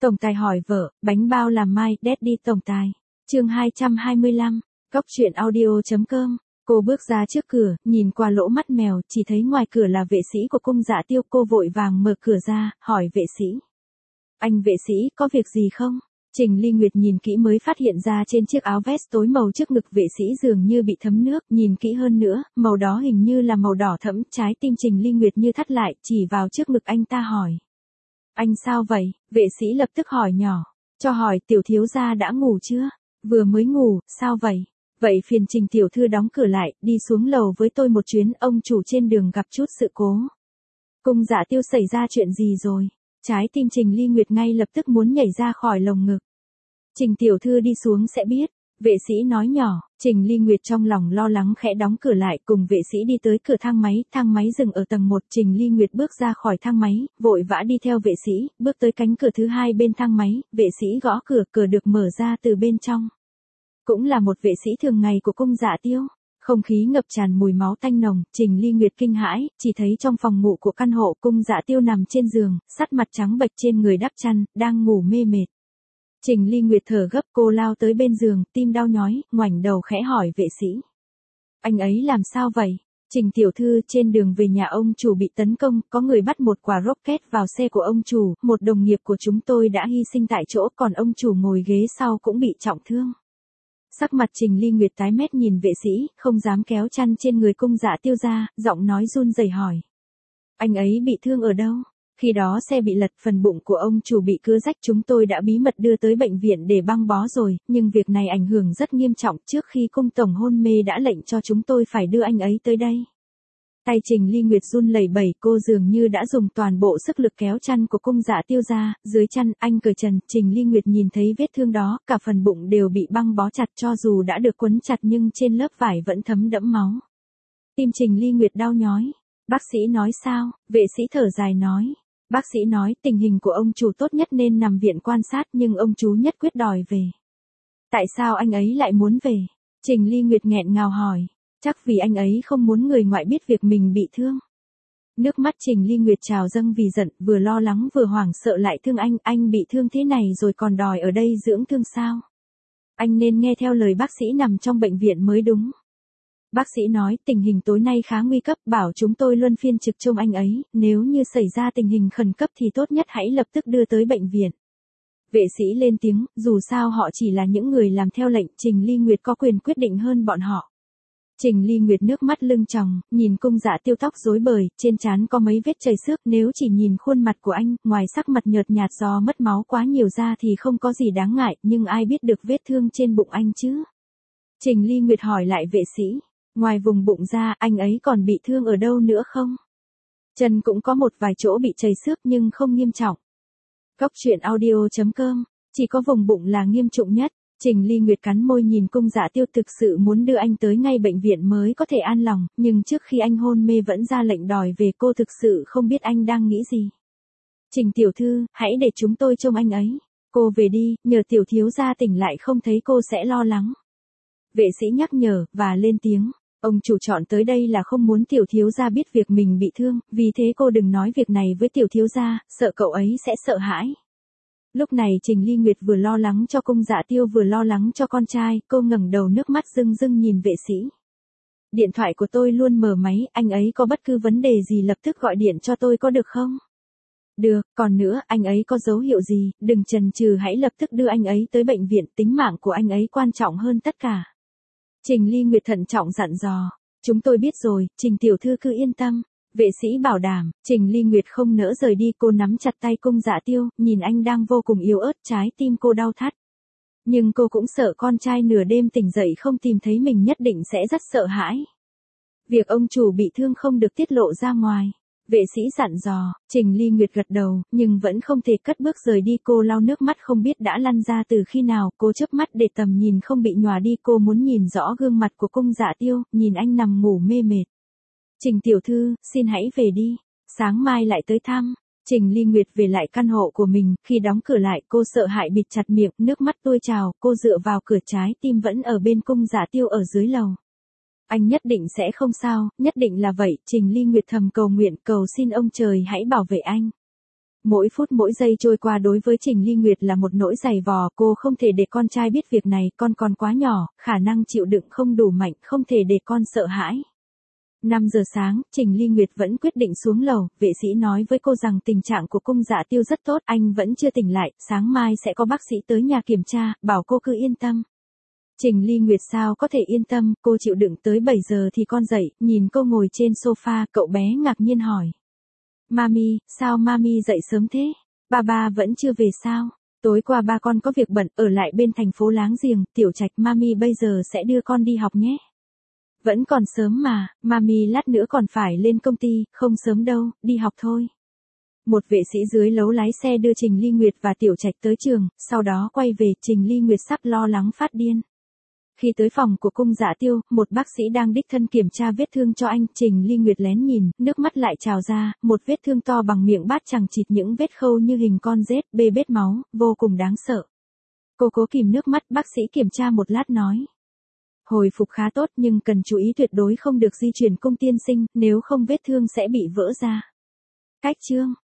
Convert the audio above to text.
Tổng tài hỏi vợ, bánh bao làm mai, Daddy tổng tài. Chương 225, Cóc truyện audio.com. Cô bước ra trước cửa, nhìn qua lỗ mắt mèo, chỉ thấy ngoài cửa là vệ sĩ của cung Dạ Tiêu. Cô vội vàng mở cửa ra, hỏi vệ sĩ. Anh vệ sĩ, có việc gì không? Trình Ly Nguyệt nhìn kỹ mới phát hiện ra trên chiếc áo vest tối màu trước ngực vệ sĩ dường như bị thấm nước, nhìn kỹ hơn nữa, màu đó hình như là màu đỏ thẫm. Trái tim Trình Ly Nguyệt như thắt lại, chỉ vào trước ngực anh ta hỏi. Anh sao vậy? Vệ sĩ lập tức hỏi nhỏ. Cho hỏi tiểu thiếu gia đã ngủ chưa? Vừa mới ngủ, sao vậy? Vậy phiền Trình tiểu thư đóng cửa lại, đi xuống lầu với tôi một chuyến, ông chủ trên đường gặp chút sự cố. Cung Dạ Tiêu xảy ra chuyện gì rồi? Trái tim Trình Ly Nguyệt ngay lập tức muốn nhảy ra khỏi lồng ngực. Trình tiểu thư đi xuống sẽ biết, vệ sĩ nói nhỏ. Trình Ly Nguyệt trong lòng lo lắng khẽ đóng cửa lại, cùng vệ sĩ đi tới cửa thang máy dừng ở tầng 1. Trình Ly Nguyệt bước ra khỏi thang máy, vội vã đi theo vệ sĩ, bước tới cánh cửa thứ hai bên thang máy, vệ sĩ gõ cửa, cửa được mở ra từ bên trong. Cũng là một vệ sĩ thường ngày của cung Dạ Tiêu. Không khí ngập tràn mùi máu tanh nồng, Trình Ly Nguyệt kinh hãi, chỉ thấy trong phòng ngủ của căn hộ cung Dạ Tiêu nằm trên giường, sắc mặt trắng bệch trên người đắp chăn, đang ngủ mê mệt. Trình Ly Nguyệt thở gấp, cô lao tới bên giường, tim đau nhói, ngoảnh đầu khẽ hỏi vệ sĩ. Anh ấy làm sao vậy? Trình tiểu thư, trên đường về nhà ông chủ bị tấn công, có người bắt một quả rocket vào xe của ông chủ, một đồng nghiệp của chúng tôi đã hy sinh tại chỗ, còn ông chủ ngồi ghế sau cũng bị trọng thương. Sắc mặt Trình Ly Nguyệt tái mét nhìn vệ sĩ, không dám kéo chăn trên người cung Dạ Tiêu ra, giọng nói run rẩy hỏi. Anh ấy bị thương ở đâu? Khi đó xe bị lật, phần bụng của ông chủ bị cưa rách, chúng tôi đã bí mật đưa tới bệnh viện để băng bó rồi, nhưng việc này ảnh hưởng rất nghiêm trọng, trước khi cung tổng hôn mê đã lệnh cho chúng tôi phải đưa anh ấy tới đây. Tay Trình Ly Nguyệt run lẩy bẩy, cô dường như đã dùng toàn bộ sức lực kéo chăn của cung Dạ Tiêu ra, dưới chăn, anh cởi trần, Trình Ly Nguyệt nhìn thấy vết thương đó, cả phần bụng đều bị băng bó chặt, cho dù đã được quấn chặt nhưng trên lớp vải vẫn thấm đẫm máu. Tim Trình Ly Nguyệt đau nhói. Bác sĩ nói sao? Vệ sĩ thở dài nói. Bác sĩ nói tình hình của ông chủ tốt nhất nên nằm viện quan sát, nhưng ông chú nhất quyết đòi về. Tại sao anh ấy lại muốn về? Trình Ly Nguyệt nghẹn ngào hỏi. Chắc vì anh ấy không muốn người ngoại biết việc mình bị thương. Nước mắt Trình Ly Nguyệt trào dâng vì giận, vừa lo lắng vừa hoảng sợ lại thương anh bị thương thế này rồi còn đòi ở đây dưỡng thương sao? Anh nên nghe theo lời bác sĩ nằm trong bệnh viện mới đúng. Bác sĩ nói tình hình tối nay khá nguy cấp, bảo chúng tôi luân phiên trực trông anh ấy, nếu như xảy ra tình hình khẩn cấp thì tốt nhất hãy lập tức đưa tới bệnh viện. Vệ sĩ lên tiếng, dù sao họ chỉ là những người làm theo lệnh, Trình Ly Nguyệt có quyền quyết định hơn bọn họ. Trình Ly Nguyệt nước mắt lưng tròng, nhìn cung Dạ Tiêu tóc rối bời, trên trán có mấy vết chảy xước, nếu chỉ nhìn khuôn mặt của anh, ngoài sắc mặt nhợt nhạt do mất máu quá nhiều ra thì không có gì đáng ngại, nhưng ai biết được vết thương trên bụng anh chứ? Trình Ly Nguyệt hỏi lại vệ sĩ, ngoài vùng bụng ra, anh ấy còn bị thương ở đâu nữa không? Chân cũng có một vài chỗ bị chảy xước nhưng không nghiêm trọng. Cóc truyện audio.com, chỉ có vùng bụng là nghiêm trọng nhất. Trình Ly Nguyệt cắn môi nhìn cung Dạ Tiêu, thực sự muốn đưa anh tới ngay bệnh viện mới có thể an lòng, nhưng trước khi anh hôn mê vẫn ra lệnh đòi về, cô thực sự không biết anh đang nghĩ gì. Trình tiểu thư, hãy để chúng tôi trông anh ấy. Cô về đi, nhờ tiểu thiếu gia tỉnh lại không thấy cô sẽ lo lắng. Vệ sĩ nhắc nhở, và lên tiếng. Ông chủ chọn tới đây là không muốn tiểu thiếu gia biết việc mình bị thương, vì thế cô đừng nói việc này với tiểu thiếu gia, sợ cậu ấy sẽ sợ hãi. Lúc này Trình Ly Nguyệt vừa lo lắng cho cung Dạ Tiêu vừa lo lắng cho con trai, cô ngẩng đầu nước mắt rưng rưng nhìn vệ sĩ. Điện thoại của tôi luôn mở máy, anh ấy có bất cứ vấn đề gì lập tức gọi điện cho tôi có được không? Được, còn nữa, anh ấy có dấu hiệu gì, đừng chần chừ hãy lập tức đưa anh ấy tới bệnh viện, tính mạng của anh ấy quan trọng hơn tất cả. Trình Ly Nguyệt thận trọng dặn dò. Chúng tôi biết rồi, Trình tiểu thư cứ yên tâm. Vệ sĩ bảo đảm. Trình Ly Nguyệt không nỡ rời đi, cô nắm chặt tay cung Dạ Tiêu, nhìn anh đang vô cùng yếu ớt, trái tim cô đau thắt. Nhưng cô cũng sợ con trai nửa đêm tỉnh dậy không tìm thấy mình nhất định sẽ rất sợ hãi. Việc ông chủ bị thương không được tiết lộ ra ngoài. Vệ sĩ dặn dò. Trình Ly Nguyệt gật đầu, nhưng vẫn không thể cất bước rời đi, cô lau nước mắt không biết đã lăn ra từ khi nào, cô chớp mắt để tầm nhìn không bị nhòa đi, cô muốn nhìn rõ gương mặt của cung Dạ Tiêu, nhìn anh nằm ngủ mê mệt. Trình tiểu thư, xin hãy về đi, sáng mai lại tới thăm. Trình Ly Nguyệt về lại căn hộ của mình, khi đóng cửa lại, cô sợ hãi bịt chặt miệng, nước mắt tuôn trào, cô dựa vào cửa, trái tim vẫn ở bên cung Dạ Tiêu ở dưới lầu. Anh nhất định sẽ không sao, nhất định là vậy, Trình Ly Nguyệt thầm cầu nguyện, cầu xin ông trời hãy bảo vệ anh. Mỗi phút mỗi giây trôi qua đối với Trình Ly Nguyệt là một nỗi dày vò, cô không thể để con trai biết việc này, con còn quá nhỏ, khả năng chịu đựng không đủ mạnh, không thể để con sợ hãi. 5 giờ sáng, Trình Ly Nguyệt vẫn quyết định xuống lầu, vệ sĩ nói với cô rằng tình trạng của Cung Dạ Tiêu rất tốt, anh vẫn chưa tỉnh lại, sáng mai sẽ có bác sĩ tới nhà kiểm tra, bảo cô cứ yên tâm. Trình Ly Nguyệt sao có thể yên tâm, cô chịu đựng tới 7 giờ thì con dậy, nhìn cô ngồi trên sofa, cậu bé ngạc nhiên hỏi. Mami, sao Mami dậy sớm thế? Ba vẫn chưa về sao? Tối qua ba con có việc bận, ở lại bên thành phố láng giềng, Tiểu Trạch, Mami bây giờ sẽ đưa con đi học nhé. Vẫn còn sớm mà, Mami lát nữa còn phải lên công ty, không sớm đâu, đi học thôi. Một vệ sĩ dưới lấu lái xe đưa Trình Ly Nguyệt và Tiểu Trạch tới trường, sau đó quay về, Trình Ly Nguyệt sắp lo lắng phát điên. Khi tới phòng của Cung Dạ Tiêu, một bác sĩ đang đích thân kiểm tra vết thương cho anh, Trình Ly Nguyệt lén nhìn, nước mắt lại trào ra, một vết thương to bằng miệng bát chằng chịt, những vết khâu như hình con rết, bê bết máu, vô cùng đáng sợ. Cô cố kìm nước mắt, bác sĩ kiểm tra một lát nói. Hồi phục khá tốt nhưng cần chú ý tuyệt đối không được di chuyển Cung tiên sinh, nếu không vết thương sẽ bị vỡ ra. Cách chương